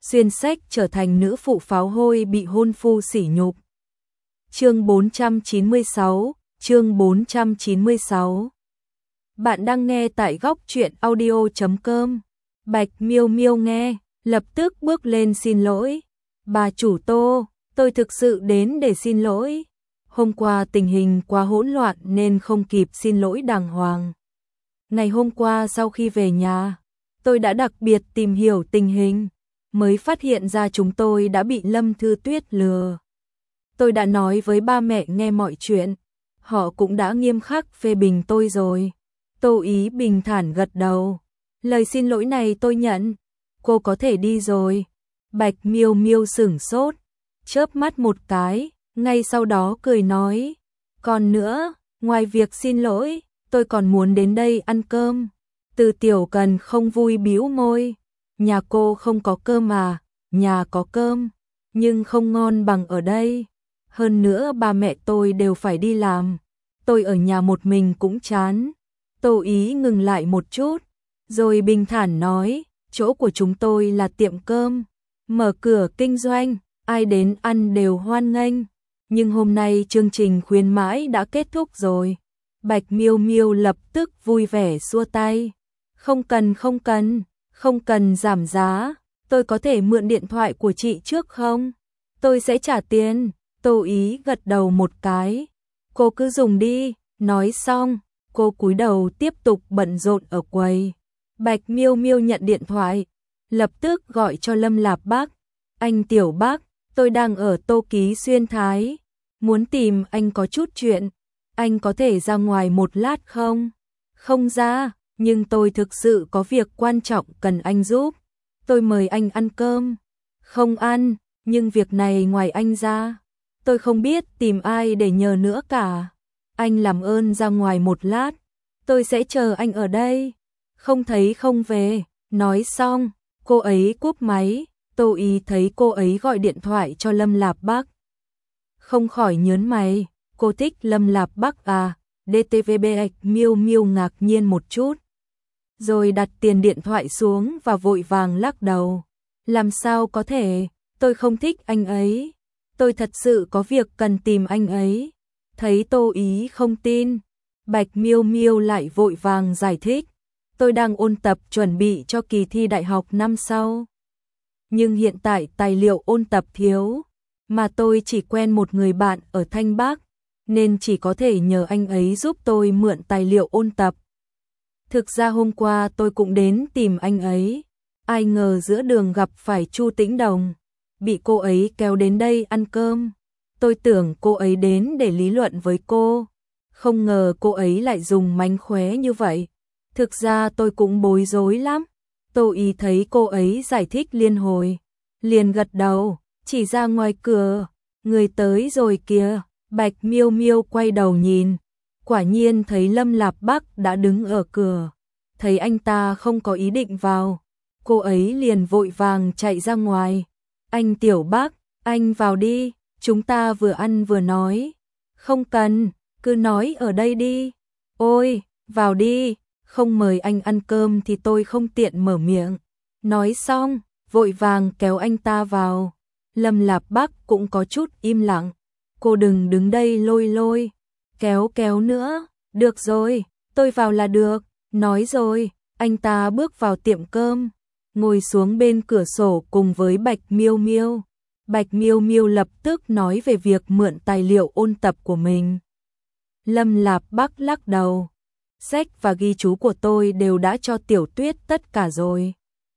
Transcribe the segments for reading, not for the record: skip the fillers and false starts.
xuyên sách trở thành nữ phụ pháo hôi bị hôn phu sỉ nhục. Chương 496. Bạn đang nghe tại góc truyện audio.com. Bạch Miêu Miêu nghe, lập tức bước lên xin lỗi. Bà chủ Tô, tôi thực sự đến để xin lỗi. Hôm qua tình hình quá hỗn loạn nên không kịp xin lỗi đàng hoàng. Ngày hôm qua sau khi về nhà, tôi đã đặc biệt tìm hiểu tình hình, mới phát hiện ra chúng tôi đã bị Lâm Thư Tuyết lừa. Tôi đã nói với ba mẹ nghe mọi chuyện, họ cũng đã nghiêm khắc phê bình tôi rồi. Tô Ý bình thản gật đầu. Lời xin lỗi này tôi nhận, cô có thể đi rồi. Bạch Miêu Miêu sửng sốt, chớp mắt một cái, ngay sau đó cười nói, còn nữa, ngoài việc xin lỗi, tôi còn muốn đến đây ăn cơm. Từ Tiểu Cần không vui bĩu môi, nhà cô không có cơm à? Nhà có cơm, nhưng không ngon bằng ở đây. Hơn nữa ba mẹ tôi đều phải đi làm, tôi ở nhà một mình cũng chán. Tô Ý ngừng lại một chút, rồi bình thản nói, chỗ của chúng tôi là tiệm cơm, mở cửa kinh doanh, ai đến ăn đều hoan nghênh. Nhưng hôm nay chương trình khuyến mãi đã kết thúc rồi. Bạch Miêu Miêu lập tức vui vẻ xua tay. Không cần giảm giá, tôi có thể mượn điện thoại của chị trước không? Tôi sẽ trả tiền. Tô Ý gật đầu một cái. Cô cứ dùng đi, nói xong, cô cúi đầu tiếp tục bận rộn ở quầy. Bạch Miêu Miêu nhận điện thoại, lập tức gọi cho Lâm Lạp Bác. Anh Tiểu Bác, tôi đang ở Tô Ký Xuyên Thái, muốn tìm anh có chút chuyện, anh có thể ra ngoài một lát không? Không ra, nhưng tôi thực sự có việc quan trọng cần anh giúp. Tôi mời anh ăn cơm. Không ăn, nhưng việc này ngoài anh ra, tôi không biết tìm ai để nhờ nữa cả. Anh làm ơn ra ngoài một lát, tôi sẽ chờ anh ở đây. Không thấy không về. Nói xong, cô ấy cúp máy. Tô Ý thấy cô ấy gọi điện thoại cho Lâm Lạp Bác, không khỏi nhớn mày. Cô thích Lâm Lạp Bác à? DTVB. Bạch Miêu Miêu ngạc nhiên một chút, rồi đặt tiền điện thoại xuống và vội vàng lắc đầu. Làm sao có thể, tôi không thích anh ấy. Tôi thật sự có việc cần tìm anh ấy. Thấy Tô Ý không tin, Bạch Miêu Miêu lại vội vàng giải thích. Tôi đang ôn tập chuẩn bị cho kỳ thi đại học năm sau. Nhưng hiện tại tài liệu ôn tập thiếu, mà tôi chỉ quen một người bạn ở Thanh Bắc, nên chỉ có thể nhờ anh ấy giúp tôi mượn tài liệu ôn tập. Thực ra hôm qua tôi cũng đến tìm anh ấy, ai ngờ giữa đường gặp phải Chu Tĩnh Đồng, bị cô ấy kéo đến đây ăn cơm. Tôi tưởng cô ấy đến để lý luận với cô, không ngờ cô ấy lại dùng mánh khóe như vậy. Thực ra tôi cũng bối rối lắm. Tô Ý thấy cô ấy giải thích liên hồi, liền gật đầu, chỉ ra ngoài cửa, người tới rồi kìa. Bạch Miêu Miêu quay đầu nhìn, quả nhiên thấy Lâm Lạp Bác đã đứng ở cửa. Thấy anh ta không có ý định vào, cô ấy liền vội vàng chạy ra ngoài. Anh Tiểu Bác, anh vào đi, chúng ta vừa ăn vừa nói. Không cần, cứ nói ở đây đi. Ôi, vào đi, không mời anh ăn cơm thì tôi không tiện mở miệng. Nói xong, vội vàng kéo anh ta vào. Lâm Lạp Bác cũng có chút im lặng. Cô đừng đứng đây lôi kéo nữa. Được rồi, tôi vào là được. Nói rồi, anh ta bước vào tiệm cơm, ngồi xuống bên cửa sổ cùng với Bạch Miêu Miêu. Bạch Miêu Miêu lập tức nói về việc mượn tài liệu ôn tập của mình. Lâm Lạp Bác lắc đầu. Sách và ghi chú của tôi đều đã cho Tiểu Tuyết tất cả rồi,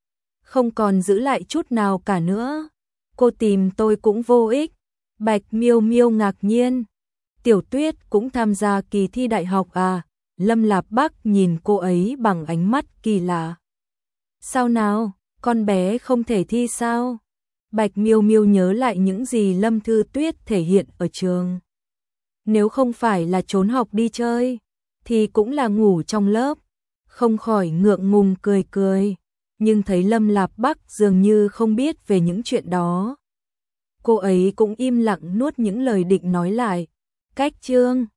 không còn giữ lại chút nào cả nữa. Cô tìm tôi cũng vô ích. Bạch Miêu Miêu ngạc nhiên. Tiểu Tuyết cũng tham gia kỳ thi đại học à? Lâm Lạp Bác nhìn cô ấy bằng ánh mắt kỳ lạ. Sao nào, con bé không thể thi sao? Bạch Miêu Miêu nhớ lại những gì Lâm Thư Tuyết thể hiện ở trường. Nếu không phải là trốn học đi chơi, thì cũng là ngủ trong lớp. Không khỏi ngượng ngùng cười. Nhưng thấy Lâm Lạp Bác dường như không biết về những chuyện đó, cô ấy cũng im lặng nuốt những lời định nói lại. Cách chương